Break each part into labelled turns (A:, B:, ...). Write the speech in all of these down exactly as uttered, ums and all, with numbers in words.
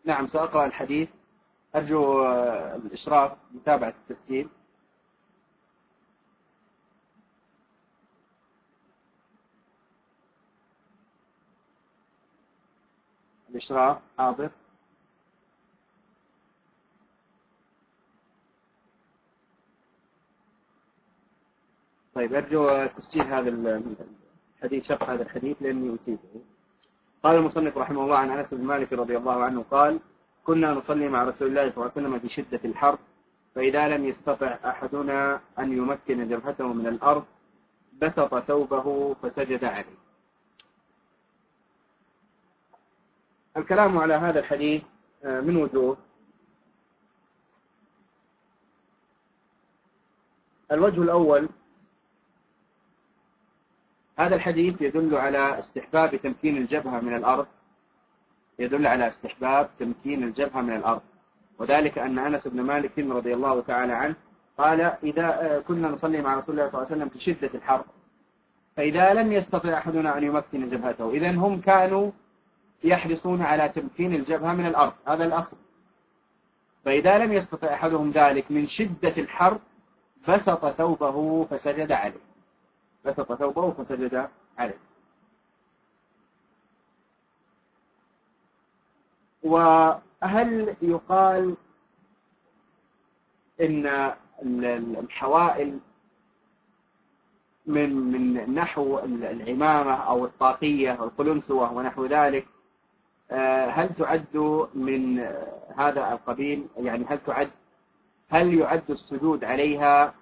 A: نعم سأقرأ الحديث، أرجو الإشراف متابعة التسجيل. الإشراف حاضر. طيب أرجو تسجيل هذا الحديث، شرح هذا الحديث لأني أسيته. قال المصنف رحمه الله عن أنس بن مالك رضي الله عنه قال: كنا نصلي مع رسول الله صلى الله عليه وسلم في شدة الحر، فإذا لم يستطع أحدنا أن يمكن جبهته من الأرض بسط ثوبه فسجد عليه. الكلام على هذا الحديث من وجوه. الوجه الأول: هذا الحديث يدل على استحباب تمكين الجبهة من الأرض، يدل على استحباب تمكين الجبهة من الأرض، وذلك أن أنس بن مالك رضي الله تعالى عنه قال: إذا كنا نصلي مع رسول الله صلى الله عليه وسلم في شدة الحر، فإذا لم يستطع أحدنا أن يمكن جبهته، إذن هم كانوا يحرصون على تمكين الجبهة من الأرض، هذا الأصل. فإذا لم يستطع أحدهم ذلك من شدة الحر بسط ثوبه فسجد عليه، بسط ثوبه فسجد عليه. وهل يقال إن الحوائل من من نحو العمامة أو الطاقية أو القلنسوة ونحو ذلك، هل تعد من هذا القبيل؟ يعني هل تعد هل يعد السجود عليها،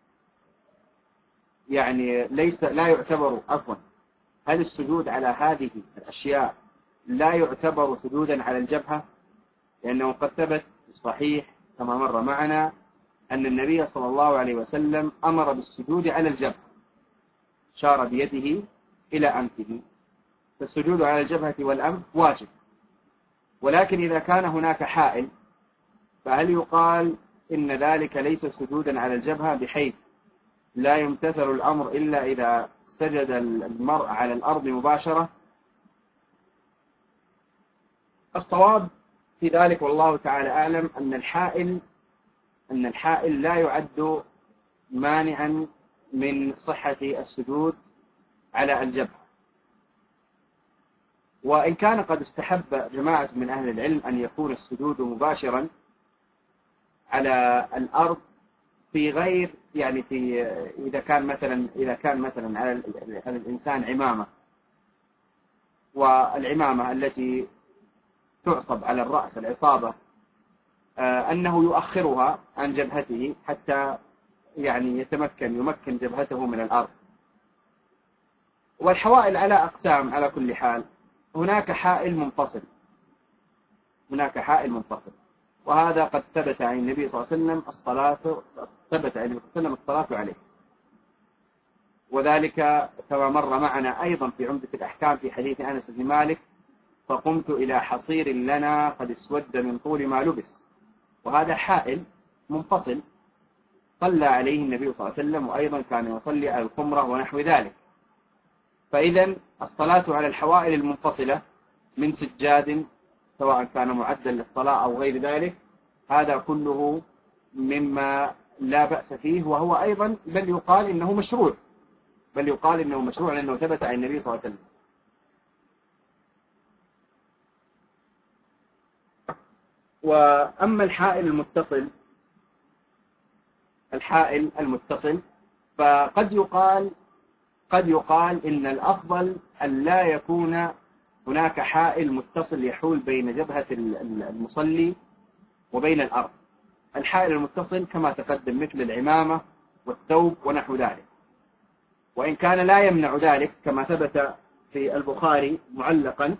A: يعني ليس لا يعتبر عفوا هل السجود على هذه الأشياء لا يعتبر سجودا على الجبهة؟ لأنه قد ثبت صحيح كما مر معنا أن النبي صلى الله عليه وسلم أمر بالسجود على الجبهة، شار بيده إلى أنفه، فالسجود على الجبهة والأنف واجب. ولكن إذا كان هناك حائل فهل يقال إن ذلك ليس سجودا على الجبهة بحيث لا يمتثل الأمر إلا إذا سجد المرء على الأرض مباشرة؟ الصواب في ذلك والله تعالى أعلم أن الحائل أن الحائل لا يعد مانعا من صحة السجود على الجبهة. وإن كان قد استحب جماعة من أهل العلم أن يكون السجود مباشرا على الأرض في غير يعني في إذا كان مثلا إذا كان مثلا على الإنسان عمامة، والعمامة التي تعصب على الرأس العصابة أنه يؤخرها عن جبهته حتى يعني يتمكن يمكن جبهته من الأرض. والحوائل على أقسام على كل حال، هناك حائل منفصل هناك حائل منفصل وهذا قد ثبت عن النبي صلى الله عليه وسلم الصلاة ثبت عن النبي صلى الله عليه وسلم الصلاة عليه، وذلك كما مر معنا أيضا في عمدة الأحكام في حديث أنس بن مالك: فقمت إلى حصير لنا قد اسود من طول ما لبس. وهذا حائل منفصل صلى عليه النبي صلى الله عليه وسلم، وأيضا كان يصلي على الخمرة ونحو ذلك. فإذا الصلاة على الحوائل المنفصلة من سجاد سواء كان معدا للصلاة أو غير ذلك، هذا كله مما لا بأس فيه، وهو أيضا بل يقال إنه مشروع بل يقال إنه مشروع لأنه ثبت عن النبي صلى الله عليه وسلم. وأما الحائل المتصل الحائل المتصل فقد يقال قد يقال إن الأفضل أن لا يكون هناك حائل متصل يحول بين جبهة المصلي وبين الأرض. الحائل المتصل كما تقدم مثل العمامة والثوب ونحو ذلك، وإن كان لا يمنع ذلك كما ثبت في البخاري معلقا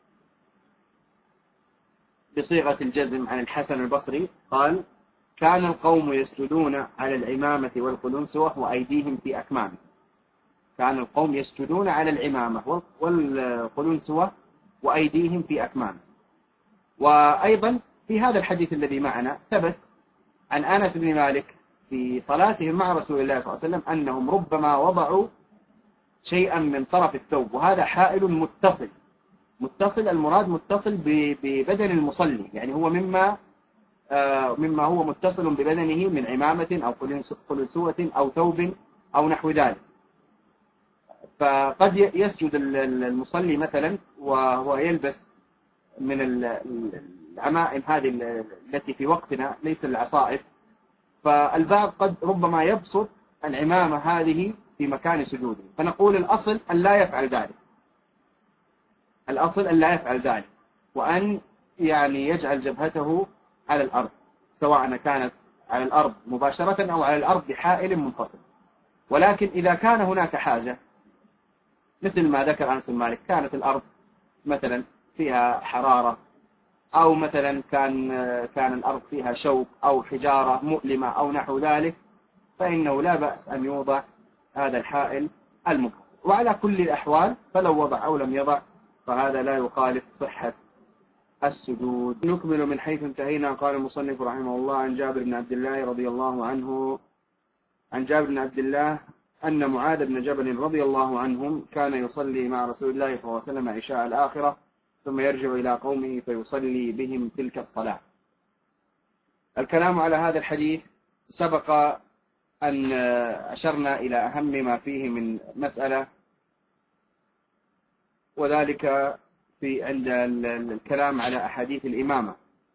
A: بصيغة الجزم عن الحسن البصري قال: كان القوم يسجدون على العمامة والقلنسوة وأيديهم في أكمامه. كان القوم يسجدون على العمامة والقلنسوة وأيديهم في أكمامه. وأيضا في هذا الحديث الذي معنا ثبت عن أنس بن مالك في صلاتهم مع رسول الله صلى الله عليه وسلم أنهم ربما وضعوا شيئا من طرف الثوب، وهذا حائل متصل متصل المراد متصل ببدن المصلي، يعني هو مما مما هو متصل ببدنه من عمامة أو قلنسوة أو ثوب أو نحو ذلك. فقد يسجد المصلي مثلا وهو يلبس من العمائم هذه التي في وقتنا ليس العصائف، فالبعض قد ربما يبسط العمامة هذه في مكان سجوده، فنقول الأصل أن لا يفعل ذلك، الأصل أن لا يفعل ذلك، وأن يعني يجعل جبهته على الأرض، سواء كانت على الأرض مباشرة أو على الأرض بحائل منفصل. ولكن إذا كان هناك حاجة مثل ما ذكر أنس بن مالك، كانت الأرض مثلا فيها حرارة، أو مثلا كان كان الأرض فيها شوك أو حجارة مؤلمة أو نحو ذلك، فإنه لا بأس أن يوضع هذا الحائل المنفصل. وعلى كل الأحوال فلو وضع أو لم يضع فهذا لا يخالف صحة السجود. نكمل من حيث انتهينا. قال المصنف رحمه الله عن جابر بن عبد الله رضي الله عنه عن جابر بن عبد الله أن معاذ بن جبل رضي الله عنهم كان يصلي مع رسول الله صلى الله عليه وسلم عشاء الآخرة ثم يرجع إلى قومه فيصلي بهم تلك الصلاة. الكلام على هذا الحديث سبق أن أشرنا إلى أهم ما فيه من مسألة، وذلك في عند الكلام على أحاديث الإمامة.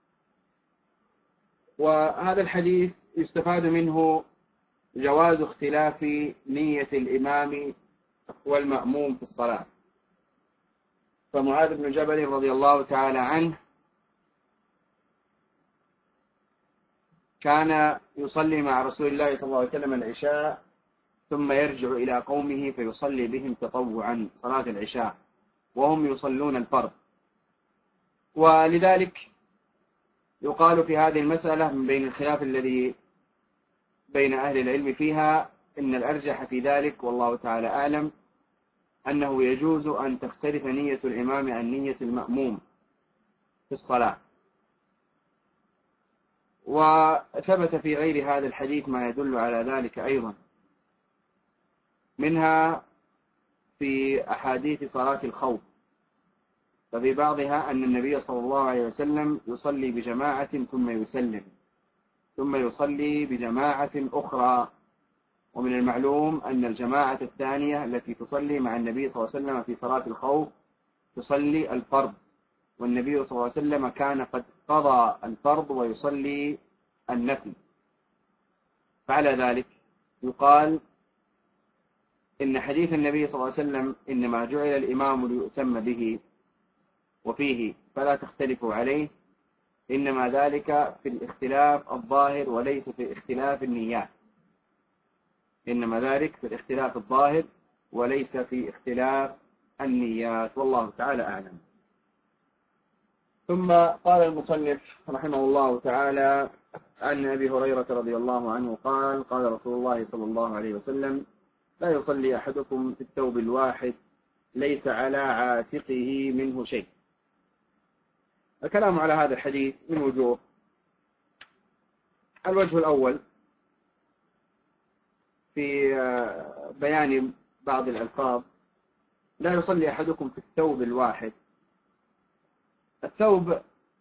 A: وهذا الحديث يستفاد منه جواز اختلاف نية الإمام والمأموم في الصلاة. فمعاذ بن جبل رضي الله تعالى عنه كان يصلي مع رسول الله صلى الله عليه وسلم العشاء ثم يرجع إلى قومه فيصلي بهم تطوعا صلاة العشاء وهم يصلون الفرض. ولذلك يقال في هذه المسألة من بين الخلاف الذي بين أهل العلم فيها إن الأرجح في ذلك والله تعالى أعلم أنه يجوز أن تختلف نية الإمام عن نية المأموم في الصلاة. وثبت في غير هذا الحديث ما يدل على ذلك أيضا، منها في أحاديث صلاة الخوف، ففي بعضها أن النبي صلى الله عليه وسلم يصلي بجماعة ثم يسلم ثم يصلي بجماعة أخرى. ومن المعلوم أن الجماعة الثانية التي تصلي مع النبي صلى الله عليه وسلم في صلاة الخوف تصلي الفرض، والنبي صلى الله عليه وسلم كان قد قضى الفرض ويصلي النفل. فعلى ذلك يقال إن حديث النبي صلى الله عليه وسلم إنما جعل الإمام ليؤتم به وفيه فلا تختلفوا عليه، إنما ذلك في الاختلاف الظاهر وليس في اختلاف النيات، إنما ذلك في الاختلاف الظاهر وليس في اختلاف النيات، والله تعالى أعلم. ثم قال المصنف رحمه الله تعالى عن أبي هريرة رضي الله عنه قال قال رسول الله صلى الله عليه وسلم لا يصلي أحدكم في الثوب الواحد ليس على عاتقه منه شيء. الكلام على هذا الحديث من وجوه. الوجه الأول في بيان بعض الألفاظ، لا يصلي أحدكم في الثوب الواحد. الثوب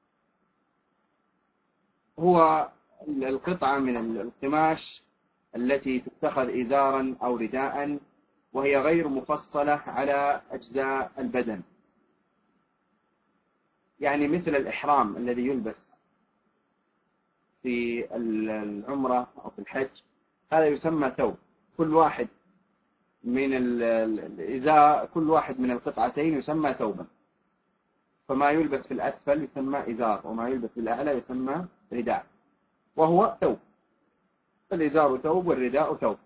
A: هو القطعة من القماش التي تتخذ إزارا أو رداء، وهي غير مفصلة على أجزاء البدن، يعني مثل الإحرام الذي يلبس في العمرة أو في الحج، هذا يسمى ثوب. كل واحد من الإزار كل واحد من القطعتين يسمى ثوبا، فما يلبس في الأسفل يسمى إزار، وما يلبس في الأعلى يسمى رداء، وهو ثوب. الإزار ثوب والرداء ثوب.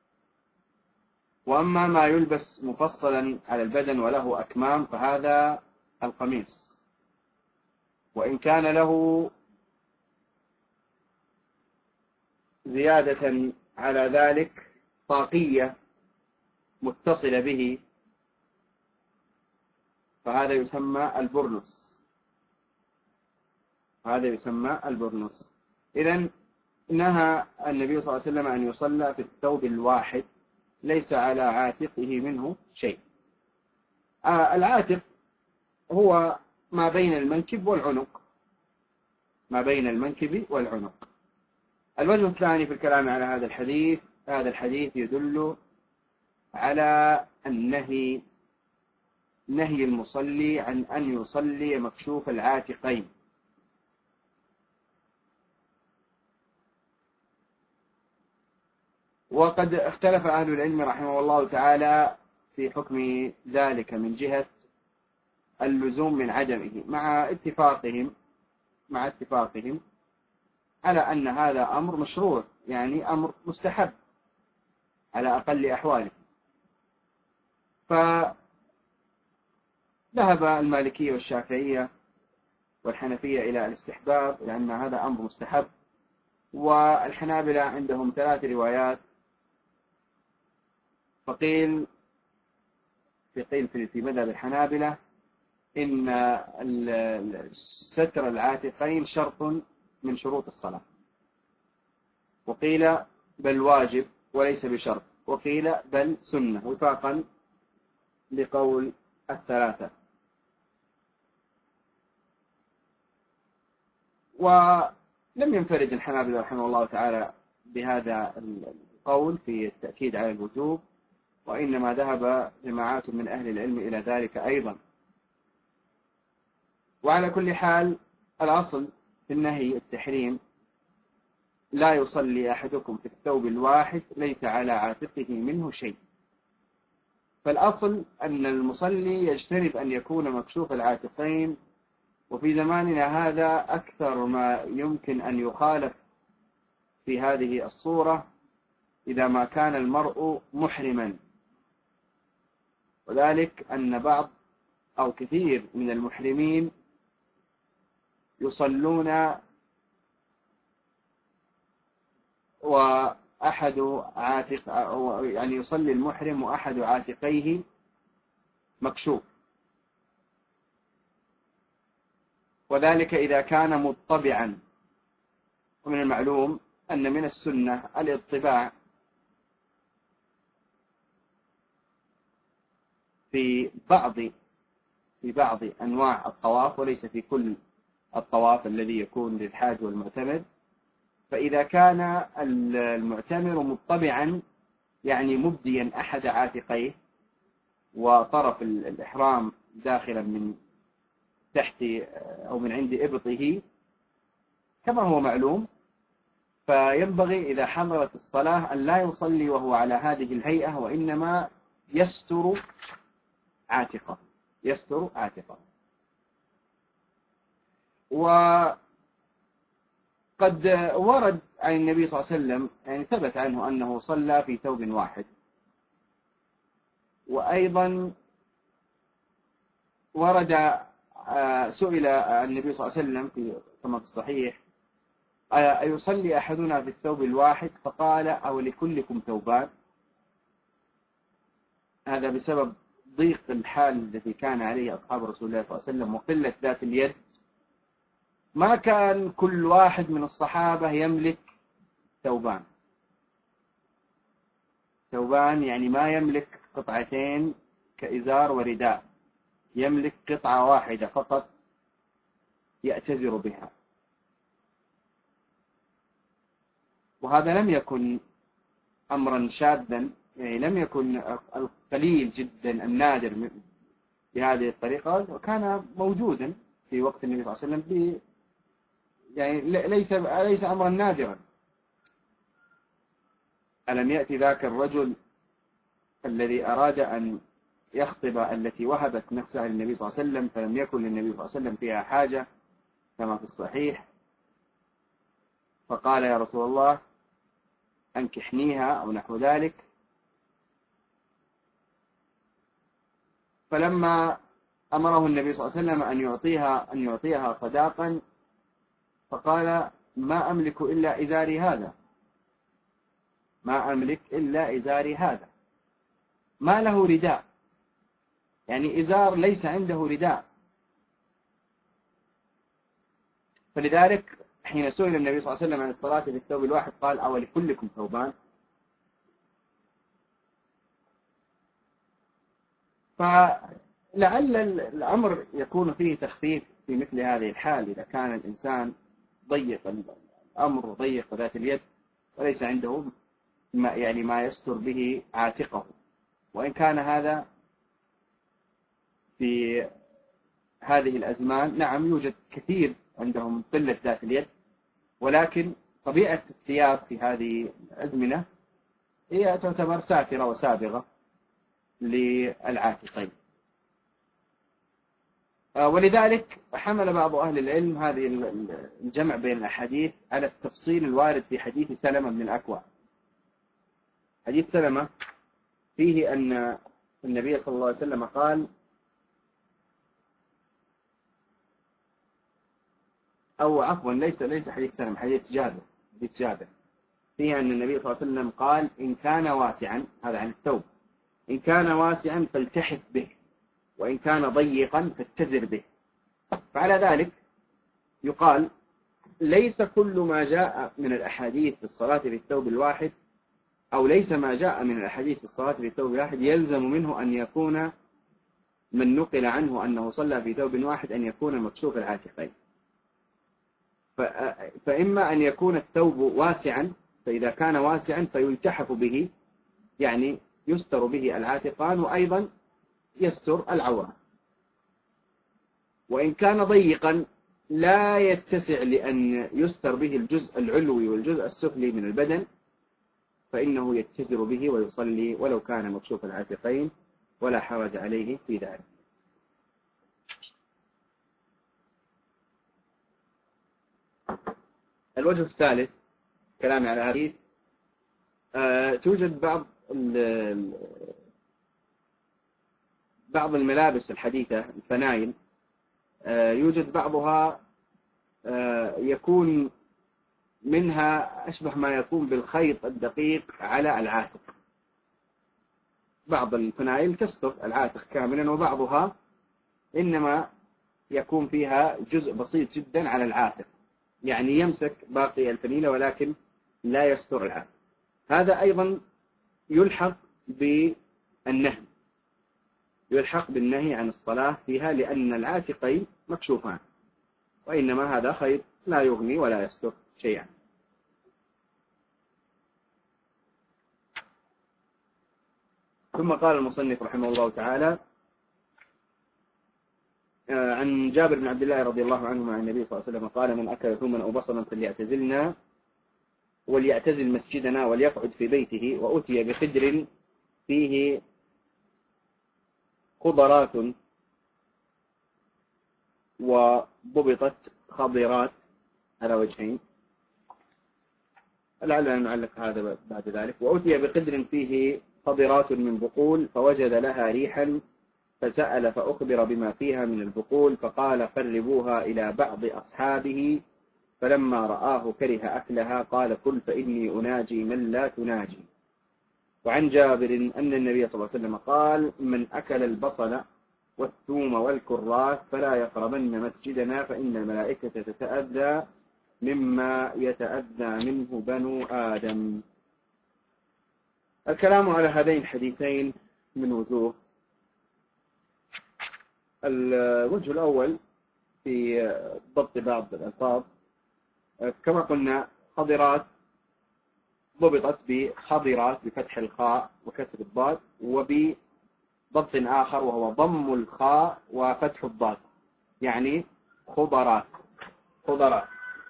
A: وأما ما يلبس مفصلا على البدن وله أكمام فهذا القميص، وإن كان له زيادة على ذلك طاقية متصلة به فهذا يسمى البرنس، هذا يسمى البرنس. إذن نهى النبي صلى الله عليه وسلم أن يصلى في الثوب الواحد ليس على عاتقه منه شيء. آه العاتق هو ما بين المنكب والعنق، ما بين المنكب والعنق. الوجه الثاني في الكلام على هذا الحديث، هذا الحديث يدل على النهي، نهي المصلي عن أن يصلي مكشوف العاتقين. وقد اختلف أهل العلم رحمه الله تعالى في حكم ذلك من جهة اللزوم من عدمه، مع اتفاقهم مع اتفاقهم على أن هذا أمر مشروع، يعني أمر مستحب على أقل أحواله. فذهب المالكية والشافعية والحنفية إلى الاستحباب، لأن هذا أمر مستحب. والحنابلة عندهم ثلاث روايات، فقيل في قيل في مذهب الحنابلة إن ستر العاتقين شرط من شروط الصلاة، وقيل بل واجب وليس بشرط، وقيل بل سنة، وفاقا لقول الثلاثة. ولم ينفرد الحنابلة رحمه الله تعالى بهذا القول في التأكيد على الوجوب، وإنما ذهب جماعات من أهل العلم إلى ذلك أيضا. وعلى كل حال الأصل في النهي التحريم: لا يصلي أحدكم في الثوب الواحد ليس على عاتقه منه شيء. فالأصل أن المصلي يجتنب أن يكون مكشوف العاتقين، وفي زماننا هذا أكثر ما يمكن أن يخالف في هذه الصورة إذا ما كان المرء محرما، وذلك أن بعض أو كثير من المحرمين يصلون وأحد عاتق، يعني يصلي المحرم وأحد عاتقيه مكشوف، وذلك إذا كان مطبعا. ومن المعلوم أن من السنة الاطباع في بعض في بعض أنواع الطواف، وليس في كل الطواف الذي يكون للحاج والمعتمر. فإذا كان المعتمر مطبعا، يعني مبديا أحد عاتقيه وطرف الإحرام داخلا من تحت أو من عند إبطه كما هو معلوم، فينبغي إذا حضرت الصلاة أن لا يصلي وهو على هذه الهيئة، وإنما يستر عاتقه يستر عاتقه وقد ورد عن النبي صلى الله عليه وسلم، يعني ثبت عنه أنه صلى في ثوب واحد. وأيضا ورد سئل النبي صلى الله عليه وسلم في كما في الصحيح: أيصلي أحدنا في الثوب الواحد؟ فقال: أو لكلكم ثوبان؟ هذا بسبب ضيق الحال الذي كان عليه أصحاب رسول الله صلى الله عليه وسلم وقلة ذات اليد. ما كان كل واحد من الصحابة يملك ثوبان ثوبان يعني ما يملك قطعتين كإزار ورداء، يملك قطعة واحدة فقط يأتزر بها. وهذا لم يكن أمرا شاذا، يعني لم يكن القليل جدا النادر بهذه الطريقة، وكان موجودا في وقت النبي صلى الله عليه وسلم، يعني ليس ليس أمرا نادرا. ألم يأتي ذاك الرجل الذي أراد أن يخطب التي وهبت نفسها للنبي صلى الله عليه وسلم، فلم يكن للنبي صلى الله عليه وسلم فيها حاجة كما في الصحيح، فقال: يا رسول الله أنكحنيها أو نحو ذلك. فلما أمره النبي صلى الله عليه وسلم أن يعطيها أن يعطيها صداقا، فقال: ما أملك إلا إزاري هذا ما أملك إلا إزاري هذا ما له رداء، يعني إزار ليس عنده رداء. فلذلك حين سئل النبي صلى الله عليه وسلم عن الصلاة في الثوب الواحد قال: أو لكلكم ثوبان؟ لعل الأمر يكون فيه تخفيف في مثل هذه الحال إذا كان الإنسان ضيق الأمر وضيق ذات اليد وليس عنده ما يعني ما يستر به عاتقه، وإن كان هذا في هذه الأزمان نعم يوجد كثير عندهم قلة ذات اليد، ولكن طبيعة الثياب في هذه الأزمنة هي تعتبر ساترة وسابغة للعاتقين، ولذلك حمل بعض أهل العلم هذه الجمع بين الأحاديث على التفصيل الوارد في حديث سلمة بن الأكوع. حديث سلمة فيه أن النبي صلى الله عليه وسلم قال أو عفوا ليس ليس حديث سلمة، حديث جابر حديث جابر فيه أن النبي صلى الله عليه وسلم قال إن كان واسعا، هذا عن الثوب، إن كان واسعا فالتحف به، وإن كان ضيقا فاتزر به. فعلى ذلك يقال ليس كل ما جاء من الأحاديث في الصلاة في الثوب الواحد أو ليس ما جاء من الأحاديث في الصلاة في الثوب الواحد يلزم منه أن يكون من نقل عنه أنه صلى في ثوب واحد أن يكون مكشوف العاتقين. فإما أن يكون الثوب واسعا، فإذا كان واسعا فيلتحف به يعني يستر به العاتقان وأيضا يستر العورة، وإن كان ضيقا لا يتسع لأن يستر به الجزء العلوي والجزء السفلي من البدن فإنه يتجر به ويصلي ولو كان مكشوف العاتقين ولا حرج عليه في ذلك. الوجه الثالث كلامي على هذه أه توجد بعض بعض الملابس الحديثة الفنايل أه يوجد بعضها أه يكون منها أشبه ما يكون بالخيط الدقيق على العاتق. بعض الفنايل تستر العاتق كاملا وبعضها إنما يكون فيها جزء بسيط جدا على العاتق، يعني يمسك باقي الفنيلة ولكن لا يستر العاتق. هذا أيضا يلحق بالنهي يلحق بالنهي عن الصلاة فيها لأن العاتقين مكشوفان، وإنما هذا خيط لا يغني ولا يستر شيئا. ثم قال المصنف رحمه الله تعالى عن جابر بن عبد الله رضي الله عنه عن النبي صلى الله عليه وسلم قال من أكل ثوما أو بصلا فليعتزلنا وليعتزل مسجدنا وليقعد في بيته. وأتي بخدر فيه خضرات وضبطت خضرات على وجهين، لعلنا نعلق هذا بعد ذلك. وأتي بخدر فيه خضرات من بقول فوجد لها ريحا فسأل فأخبر بما فيها من البقول فقال قربوها إلى بعض أصحابه، فلما رآه كره أكلها قال كل فإني أناجي من لا تناجي. وعن جابر أن النبي صلى الله عليه وسلم قال من أكل البصل والثوم والكراث فلا يقربن مسجدنا فإن الملائكة تتأذى مما يتأذى منه بنو آدم. الكلام على هذين الحديثين من وجوه. الوجه الأول في ضبط بعض الألفاظ كما قلنا خضرات ضبطت بخضرات بفتح الخاء وكسر الضاد، وبضبط آخر وهو ضم الخاء وفتح الضاد يعني خضرات خضرات.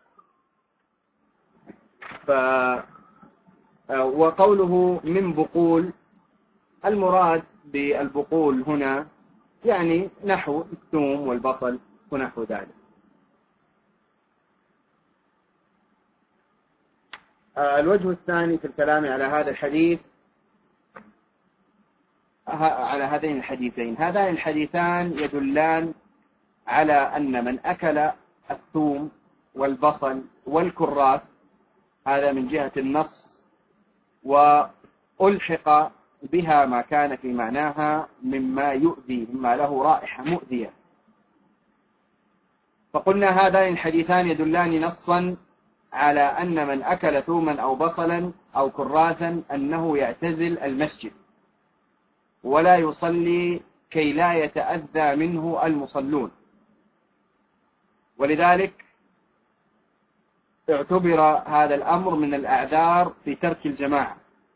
A: ف وقوله من بقول المراد بالبقول هنا يعني نحو الثوم والبصل ونحو ذلك. الوجه الثاني في الكلام على هذا الحديث على هذين الحديثين هذان الحديثان يدلان على أن من أكل الثوم والبصل والكراث هذا من جهة النص، وألحق بها ما كان في معناها مما يؤذي مما له رائحة مؤذية. فقلنا هذان الحديثان يدلان نصا على أن من أكل ثوما أو بصلا أو كراثا أنه يعتزل المسجد ولا يصلي كي لا يتأذى منه المصلون، ولذلك اعتبر هذا الأمر من الأعذار في ترك الجماعة.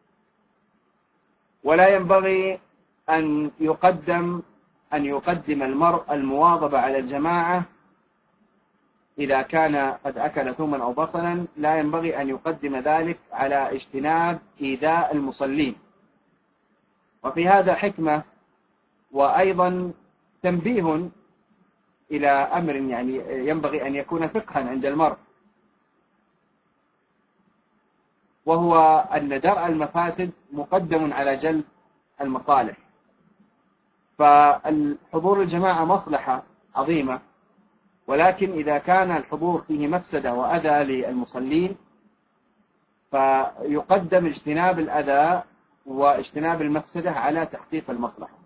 A: ولا ينبغي أن يقدم أن يقدم المرء المواظبة على الجماعة إذا كان قد أكل ثوما أو بصلا، لا ينبغي أن يقدم ذلك على اجتناب إيذاء المصلين. وفي هذا حكمة، وأيضا تنبيه إلى أمر يعني ينبغي أن يكون فقها عند المرء، وهو أن درء المفاسد مقدم على جلب المصالح. فالحضور الجماعة مصلحة عظيمة، ولكن إذا كان الحضور فيه مفسدة وأذى للمصلين فيقدم اجتناب الأذى واجتناب المفسدة على تحقيق المصلحة.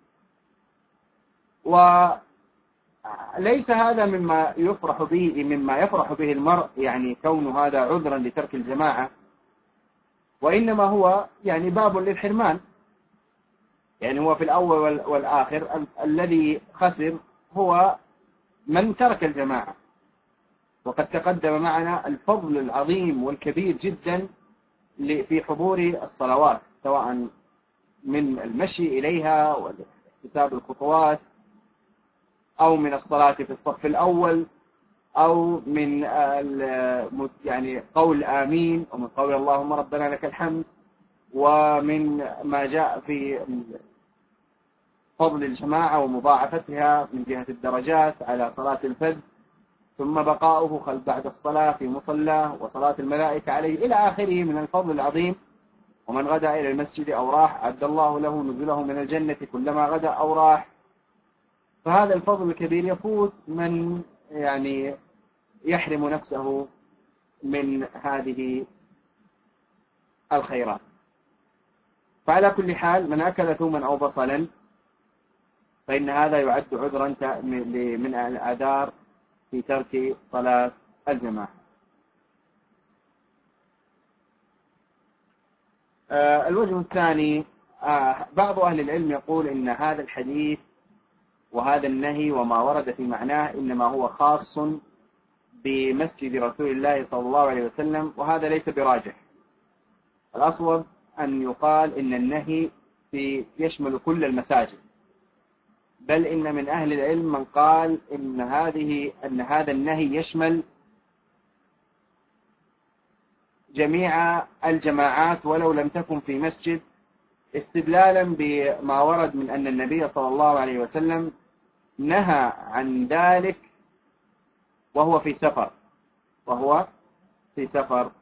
A: وليس هذا مما يفرح به مما يفرح به المرء، يعني كون هذا عذرا لترك الجماعة، وإنما هو يعني باب للحرمان. يعني هو في الأول والآخر ال الذي خسر هو من ترك الجماعة. وقد تقدم معنا الفضل العظيم والكبير جدا في حضور الصلوات، سواء من المشي إليها واحتساب الخطوات، أو من الصلاة في الصف الأول، أو من يعني قول آمين، ومن قول اللهم ربنا لك الحمد، ومن ما جاء في فضل الجماعة ومضاعفتها من جهة الدرجات على صلاة الفجر، ثم بقاؤه خلف بعد الصلاة في مصلاه، وصلاة الملائكة عليه إلى آخره من الفضل العظيم. ومن غدا إلى المسجد أو راح أعد الله له نزله من الجنة كلما غدا أو راح. فهذا الفضل الكبير يفوت من يعني يحرم نفسه من هذه الخيرات. فعلى كل حال من أكل ثوما أو بصلا فإن هذا يعد عذرا من الأعذار في ترك صلاة الجماعة. الوجه الثاني، بعض أهل العلم يقول إن هذا الحديث وهذا النهي وما ورد في معناه إنما هو خاص بمسجد رسول الله صلى الله عليه وسلم، وهذا ليس براجح. الأصوب أن يقال إن النهي في يشمل كل المساجد، بل إن من أهل العلم من قال إن هذه أن هذا النهي يشمل جميع الجماعات ولو لم تكن في مسجد، استدلالا بما ورد من أن النبي صلى الله عليه وسلم نهى عن ذلك وهو في سفر وهو في سفر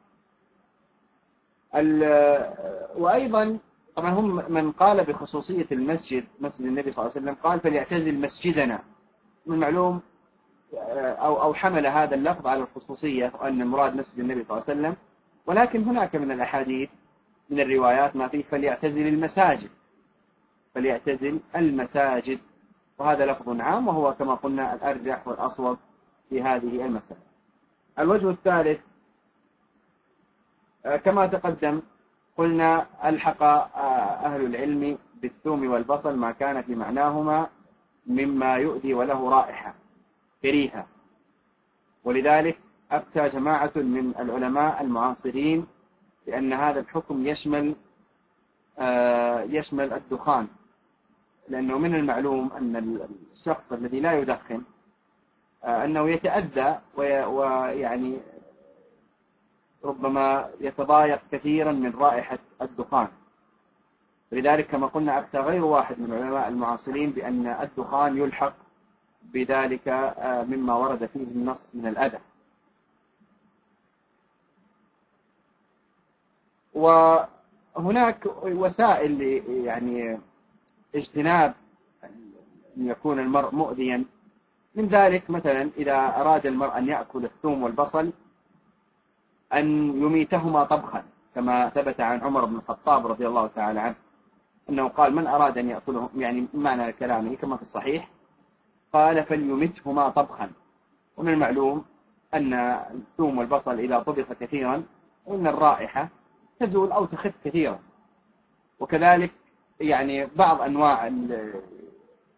A: وأيضا طبعا هم من قال بخصوصية المسجد مسجد النبي صلى الله عليه وسلم قال فليعتزل مسجدنا، من المعلوم أو أو حمل هذا اللفظ على الخصوصية وأن المراد مسجد النبي صلى الله عليه وسلم. ولكن هناك من الأحاديث من الروايات ما فيه فليعتزل المساجد فليعتزل المساجد، وهذا لفظ عام وهو كما قلنا الأرجح والأصوب في هذه المسألة. الوجه الثالث كما تقدم قلنا ألحق أهل العلم بالثوم والبصل ما كان في معناهما مما يؤذي وله رائحة كريهة، ولذلك أفتى جماعة من العلماء المعاصرين بأن هذا الحكم يشمل يشمل الدخان، لأنه من المعلوم أن الشخص الذي لا يدخن أنه يتأذى ويعني ربما يتضايق كثيرا من رائحة الدخان. لذلك كما قلنا أفتى غير واحد من العلماء المعاصرين بأن الدخان يلحق بذلك مما ورد فيه النص من الأذى. وهناك وسائل يعني اجتناب أن يكون المرء مؤذيا، من ذلك مثلا إذا أراد المرء أن يأكل الثوم والبصل أن يميتهما طبخا، كما ثبت عن عمر بن الخطاب رضي الله تعالى عنه أنه قال من أراد أن يأكله، يعني معنى كلامه كما في الصحيح قال فليمتهما طبخا. ومن المعلوم أن الثوم والبصل إذا طبخ كثيرا إن الرائحة تزول أو تخف كثيرا. وكذلك يعني بعض أنواع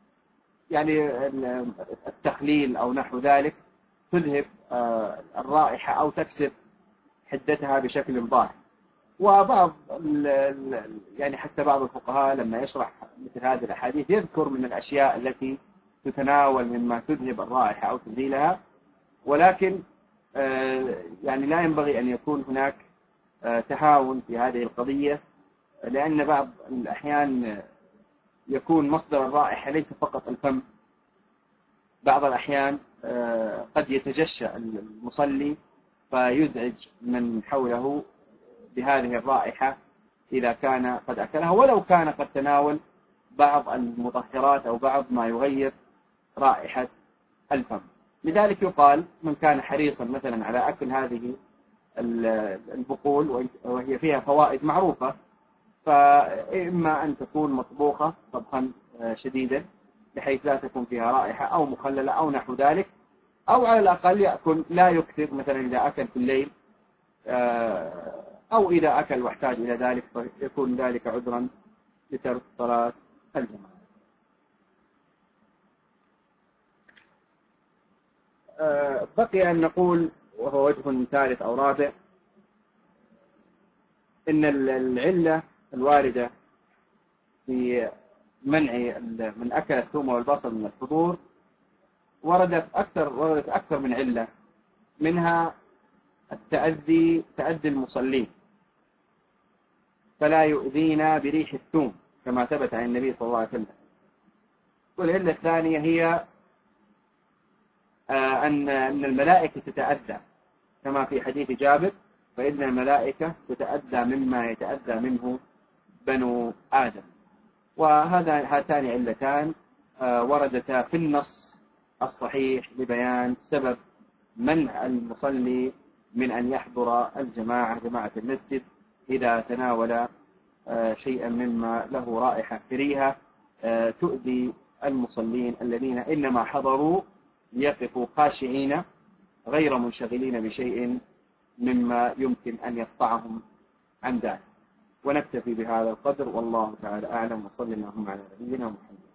A: يعني التخليل أو نحو ذلك تذهب الرائحة أو تكسر حدتها بشكل ظاهر. وبعض يعني حتى بعض الفقهاء لما يشرح مثل هذه الأحاديث يذكر من الأشياء التي تتناول مما تذهب الرائحة أو تزيلها، ولكن يعني لا ينبغي أن يكون هناك تهاون في هذه القضية، لأن بعض الأحيان يكون مصدر الرائحة ليس فقط الفم، بعض الأحيان قد يتجشأ المصلي فيزعج من حوله بهذه الرائحة إذا كان قد أكلها، ولو كان قد تناول بعض المطهرات أو بعض ما يغير رائحة الفم. لذلك يقال من كان حريصا مثلا على أكل هذه البقول وهي فيها فوائد معروفة، فإما أن تكون مطبوخة طبخا شديدا بحيث لا تكون فيها رائحة، أو مخللة أو نحو ذلك، أو على الأقل يأكل لا يكثر، مثلا إذا أكل في الليل أو إذا أكل واحتاج إلى ذلك فيكون ذلك عذرا لترك صلاة الجماعة. بقي أن نقول، وهو وجه ثالث أو رابع، إن العلة الواردة في منع من أكل الثوم والبصل من الفطور وردت أكثر وردت أكثر من علة، منها التأذي تأذي المصلين فلا يؤذينا بريح الثوم كما ثبت عن النبي صلى الله عليه وسلم. والعلة الثانية هي أن الملائكة تتأذى كما في حديث جابر، فإن الملائكة تتأذى مما يتأذى منه بنو آدم. وهذا هاتان علتان وردتا في النص الصحيح لبيان سبب منع المصلي من أن يحضر الجماعة جماعة المسجد إذا تناول شيئا مما له رائحة كريهة تؤذي المصلين الذين إنما حضروا ليقفوا خاشعين غير منشغلين بشيء مما يمكن أن يقطعهم عن ذلك. ونكتفي بهذا القدر، والله تعالى أعلم، وصلى اللهم على نبينا محمد.